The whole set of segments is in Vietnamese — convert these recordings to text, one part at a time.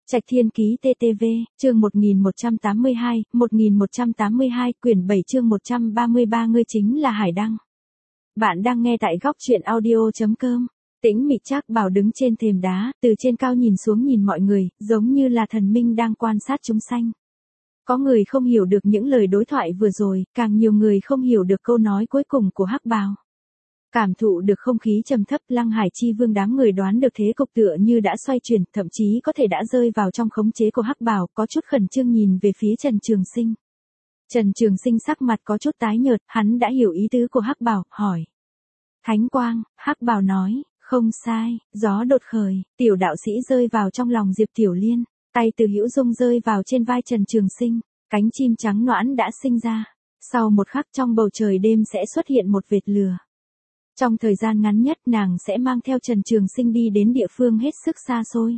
Trạch Thiên Ký TTV, chương 1182, quyển 7 chương 133 ngươi chính là Hải Đăng. Bạn đang nghe tại góc truyện audio.com. Tĩnh mịch Trác Bảo đứng trên thềm đá, từ trên cao nhìn xuống nhìn mọi người, giống như là thần minh đang quan sát chúng sanh. Có người không hiểu được những lời đối thoại vừa rồi, càng nhiều người không hiểu được câu nói cuối cùng của Hắc Bào. Cảm thụ được không khí trầm thấp, Lăng Hải Chi Vương đám người đoán được thế cục tựa như đã xoay chuyển, thậm chí có thể đã rơi vào trong khống chế của Hắc Bào, có chút khẩn trương nhìn về phía Trần Trường Sinh. Trần Trường Sinh sắc mặt có chút tái nhợt, hắn đã hiểu ý tứ của Hắc Bào, hỏi. Thánh quang, Hắc Bào nói, không sai, gió đột khởi, tiểu đạo sĩ rơi vào trong lòng Diệp Tiểu Liên, tay Từ Hữu Dung rơi vào trên vai Trần Trường Sinh, cánh chim trắng noãn đã sinh ra. Sau một khắc trong bầu trời đêm sẽ xuất hiện một vệt lửa. Trong thời gian ngắn nhất nàng sẽ mang theo Trần Trường Sinh đi đến địa phương hết sức xa xôi.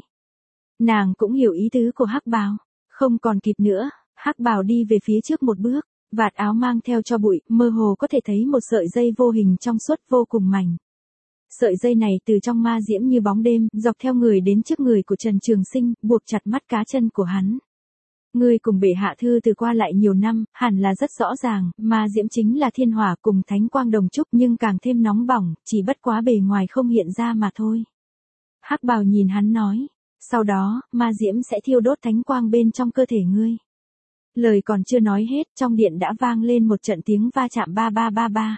Nàng cũng hiểu ý tứ của Hắc Bào, không còn kịp nữa, Hắc Bào đi về phía trước một bước, vạt áo mang theo cho bụi, mơ hồ có thể thấy một sợi dây vô hình trong suốt vô cùng mảnh. Sợi dây này từ trong ma diễm như bóng đêm, dọc theo người đến trước người của Trần Trường Sinh, buộc chặt mắt cá chân của hắn. Ngươi cùng bệ hạ thư từ qua lại nhiều năm, hẳn là rất rõ ràng, ma diễm chính là thiên hỏa cùng thánh quang đồng trúc nhưng càng thêm nóng bỏng, chỉ bất quá bề ngoài không hiện ra mà thôi. Hắc Bào nhìn hắn nói, sau đó, ma diễm sẽ thiêu đốt thánh quang bên trong cơ thể ngươi. Lời còn chưa nói hết, trong điện đã vang lên một trận tiếng va chạm ba ba ba ba.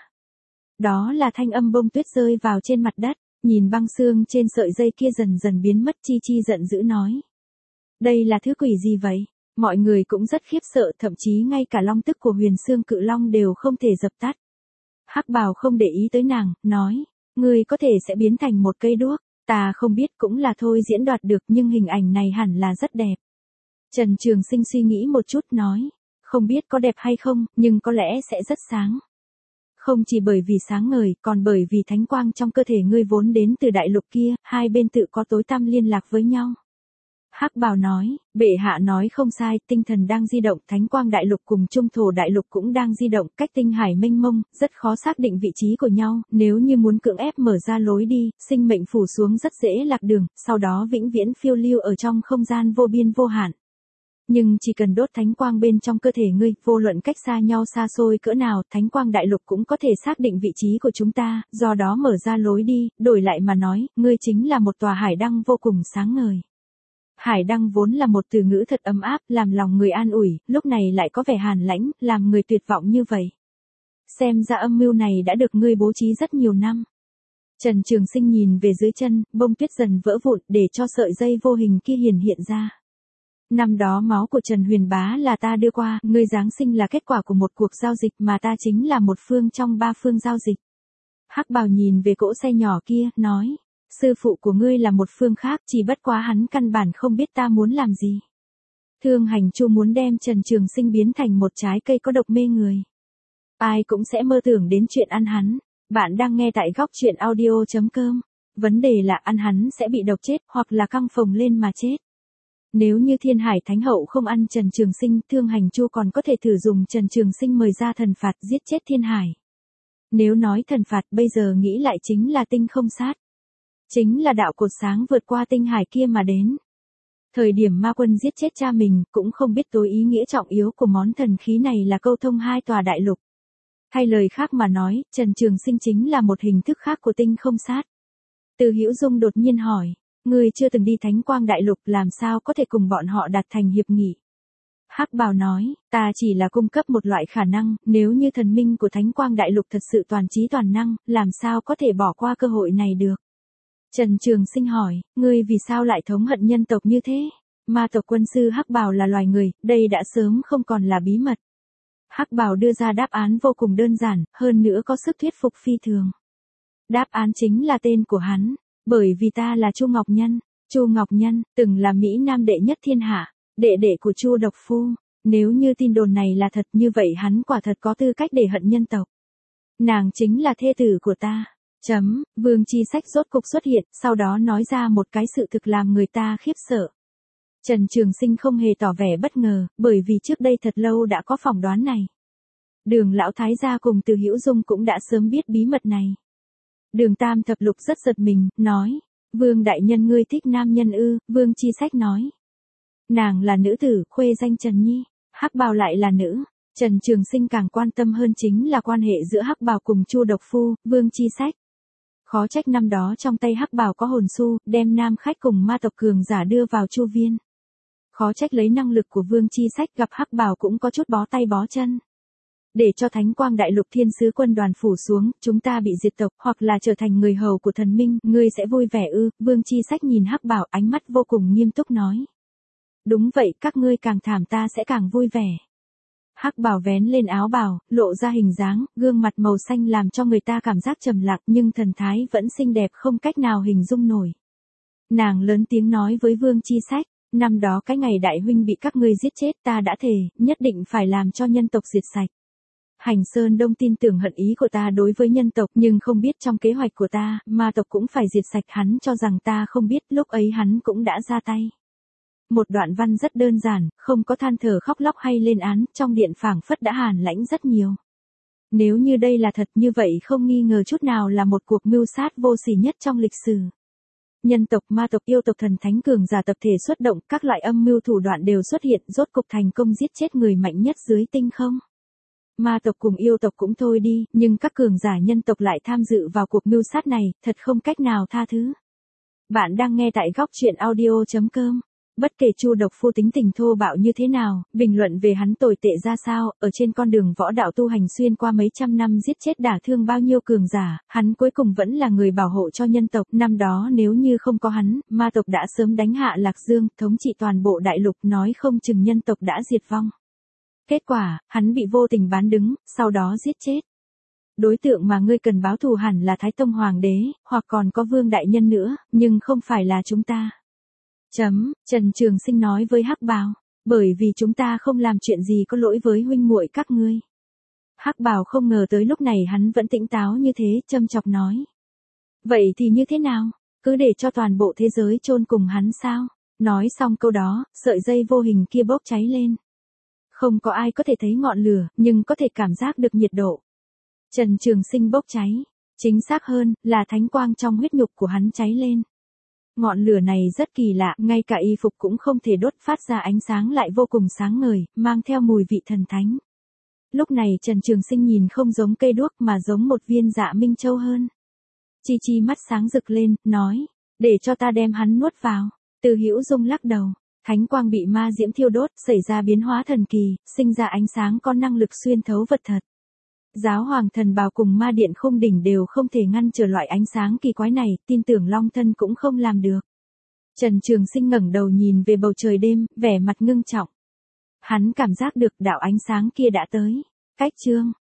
Đó là thanh âm bông tuyết rơi vào trên mặt đất, nhìn băng xương trên sợi dây kia dần dần biến mất. Chi Chi giận dữ nói. Đây là thứ quỷ gì vậy? Mọi người cũng rất khiếp sợ, thậm chí ngay cả long tức của Huyền Xương Cự Long đều không thể dập tắt. Hắc Bào không để ý tới nàng, nói, ngươi có thể sẽ biến thành một cây đuốc, ta không biết cũng là thôi diễn đoạt được nhưng hình ảnh này hẳn là rất đẹp. Trần Trường Sinh suy nghĩ một chút nói, không biết có đẹp hay không, nhưng có lẽ sẽ rất sáng. Không chỉ bởi vì sáng ngời, còn bởi vì thánh quang trong cơ thể ngươi vốn đến từ đại lục kia, hai bên tự có tối tăm liên lạc với nhau. Hắc Bào nói, bệ hạ nói không sai, tinh thần đang di động, thánh quang đại lục cùng trung thổ đại lục cũng đang di động, cách tinh hải mênh mông, rất khó xác định vị trí của nhau, nếu như muốn cưỡng ép mở ra lối đi, sinh mệnh phủ xuống rất dễ lạc đường, sau đó vĩnh viễn phiêu lưu ở trong không gian vô biên vô hạn. Nhưng chỉ cần đốt thánh quang bên trong cơ thể ngươi, vô luận cách xa nhau xa xôi cỡ nào, thánh quang đại lục cũng có thể xác định vị trí của chúng ta, do đó mở ra lối đi, đổi lại mà nói, ngươi chính là một tòa hải đăng vô cùng sáng ngời. Hải đăng vốn là một từ ngữ thật ấm áp, làm lòng người an ủi, lúc này lại có vẻ hàn lãnh, làm người tuyệt vọng như vậy. Xem ra âm mưu này đã được ngươi bố trí rất nhiều năm. Trần Trường Sinh nhìn về dưới chân, bông tuyết dần vỡ vụn để cho sợi dây vô hình kia hiện ra. Năm đó máu của Trần Huyền Bá là ta đưa qua, ngươi giáng sinh là kết quả của một cuộc giao dịch mà ta chính là một phương trong ba phương giao dịch. Hắc Bào nhìn về cỗ xe nhỏ kia, nói, sư phụ của ngươi là một phương khác, chỉ bất quá hắn căn bản không biết ta muốn làm gì. Thương Hành Chu muốn đem Trần Trường Sinh biến thành một trái cây có độc mê người. Ai cũng sẽ mơ tưởng đến chuyện ăn hắn. Bạn đang nghe tại góc truyện audio.com. Vấn đề là ăn hắn sẽ bị độc chết hoặc là căng phồng lên mà chết. Nếu như Thiên Hải Thánh Hậu không ăn Trần Trường Sinh, Thương Hành Chu còn có thể thử dùng Trần Trường Sinh mời ra thần phạt giết chết Thiên Hải. Nếu nói thần phạt bây giờ nghĩ lại chính là tinh không sát. Chính là đạo cột sáng vượt qua tinh hải kia mà đến. Thời điểm ma quân giết chết cha mình, cũng không biết tối ý nghĩa trọng yếu của món thần khí này là câu thông hai tòa đại lục. Hay lời khác mà nói, Trần Trường Sinh chính là một hình thức khác của tinh không sát. Từ Hữu Dung đột nhiên hỏi, ngươi chưa từng đi thánh quang đại lục làm sao có thể cùng bọn họ đạt thành hiệp nghị. Hắc Bào nói, ta chỉ là cung cấp một loại khả năng, nếu như thần minh của thánh quang đại lục thật sự toàn trí toàn năng, làm sao có thể bỏ qua cơ hội này được. Trần Trường Sinh hỏi, ngươi vì sao lại thống hận nhân tộc như thế? Ma tộc quân sư Hắc Bào là loài người, đây đã sớm không còn là bí mật. Hắc Bào đưa ra đáp án vô cùng đơn giản, hơn nữa có sức thuyết phục phi thường. Đáp án chính là tên của hắn, bởi vì ta là Chu Ngọc Nhân. Chu Ngọc Nhân, từng là Mỹ Nam đệ nhất thiên hạ, đệ đệ của Chu Độc Phu. Nếu như tin đồn này là thật như vậy hắn quả thật có tư cách để hận nhân tộc. Nàng chính là thê tử của ta. Vương Chi Sách rốt cục xuất hiện, sau đó nói ra một cái sự thực làm người ta khiếp sợ. Trần Trường Sinh không hề tỏ vẻ bất ngờ, bởi vì trước đây thật lâu đã có phỏng đoán này. Đường Lão Thái gia cùng Từ Hữu Dung cũng đã sớm biết bí mật này. Đường Tam Thập Lục rất giật mình, nói, Vương đại nhân ngươi thích nam nhân ư? Vương Chi Sách nói, Nàng là nữ tử, khuê danh Trần Nhi, Hắc Bào lại là nữ. Trần Trường Sinh càng quan tâm hơn chính là quan hệ giữa Hắc Bào cùng Chu Độc Phu, Vương Chi Sách. Khó trách năm đó trong tay Hắc Bào có hồn su, đem nam khách cùng ma tộc cường giả đưa vào Chu Viên. Khó trách lấy năng lực của Vương Chi Sách gặp Hắc Bào cũng có chút bó tay bó chân. Để cho Thánh Quang Đại Lục Thiên Sứ Quân đoàn phủ xuống, chúng ta bị diệt tộc, hoặc là trở thành người hầu của thần minh, ngươi sẽ vui vẻ ư? Vương Chi Sách nhìn Hắc Bào, ánh mắt vô cùng nghiêm túc nói. Đúng vậy, các ngươi càng thảm ta sẽ càng vui vẻ. Hắc Bào vén lên áo bào, lộ ra hình dáng, gương mặt màu xanh làm cho người ta cảm giác trầm lặng, nhưng thần thái vẫn xinh đẹp không cách nào hình dung nổi. Nàng lớn tiếng nói với Vương Chi Sách, năm đó cái ngày đại huynh bị các ngươi giết chết, ta đã thề, nhất định phải làm cho nhân tộc diệt sạch. Hành Sơn Đông tin tưởng hận ý của ta đối với nhân tộc, nhưng không biết trong kế hoạch của ta, ma tộc cũng phải diệt sạch. Hắn cho rằng ta không biết, lúc ấy hắn cũng đã ra tay. Một đoạn văn rất đơn giản, không có than thở khóc lóc hay lên án, trong điện phảng phất đã hàn lãnh rất nhiều. Nếu như đây là thật như vậy không nghi ngờ chút nào là một cuộc mưu sát vô sỉ nhất trong lịch sử. Nhân tộc, ma tộc, yêu tộc, thần thánh cường giả tập thể xuất động, các loại âm mưu thủ đoạn đều xuất hiện, rốt cục thành công giết chết người mạnh nhất dưới tinh không. Ma tộc cùng yêu tộc cũng thôi đi, nhưng các cường giả nhân tộc lại tham dự vào cuộc mưu sát này, thật không cách nào tha thứ. Bạn đang nghe tại góc truyện audio.com. Bất kể Chu Độc Phu tính tình thô bạo như thế nào, bình luận về hắn tồi tệ ra sao, ở trên con đường võ đạo tu hành xuyên qua mấy trăm năm giết chết đả thương bao nhiêu cường giả, hắn cuối cùng vẫn là người bảo hộ cho nhân tộc. Năm đó nếu như không có hắn, ma tộc đã sớm đánh hạ Lạc Dương, thống trị toàn bộ đại lục, nói không chừng nhân tộc đã diệt vong. Kết quả, hắn bị vô tình bán đứng, sau đó giết chết. Đối tượng mà ngươi cần báo thù hẳn là Thái Tông Hoàng đế, hoặc còn có Vương Đại Nhân nữa, nhưng không phải là chúng ta. Trần Trường Sinh nói với Hắc Bào, bởi vì chúng ta không làm chuyện gì có lỗi với huynh muội các ngươi. Hắc Bào không ngờ tới lúc này hắn vẫn tỉnh táo như thế, châm chọc nói. Vậy thì như thế nào, cứ để cho toàn bộ thế giới chôn cùng hắn sao? Nói xong câu đó, sợi dây vô hình kia bốc cháy lên. Không có ai có thể thấy ngọn lửa, nhưng có thể cảm giác được nhiệt độ. Trần Trường Sinh bốc cháy, chính xác hơn, là thánh quang trong huyết nhục của hắn cháy lên. Ngọn lửa này rất kỳ lạ, ngay cả y phục cũng không thể đốt, phát ra ánh sáng lại vô cùng sáng ngời, mang theo mùi vị thần thánh. Lúc này Trần Trường Sinh nhìn không giống cây đuốc mà giống một viên dạ minh châu hơn. Chi Chi mắt sáng rực lên, nói, để cho ta đem hắn nuốt vào. Từ Hữu Dung lắc đầu, thánh quang bị ma diễm thiêu đốt, xảy ra biến hóa thần kỳ, sinh ra ánh sáng có năng lực xuyên thấu vật thật. Giáo Hoàng Thần Bào cùng Ma Điện Khung Đỉnh đều không thể ngăn trở loại ánh sáng kỳ quái này, tin tưởng Long Thân cũng không làm được. Trần Trường Sinh ngẩng đầu nhìn về bầu trời đêm, vẻ mặt ngưng trọng. Hắn cảm giác được đạo ánh sáng kia đã tới. Cách chương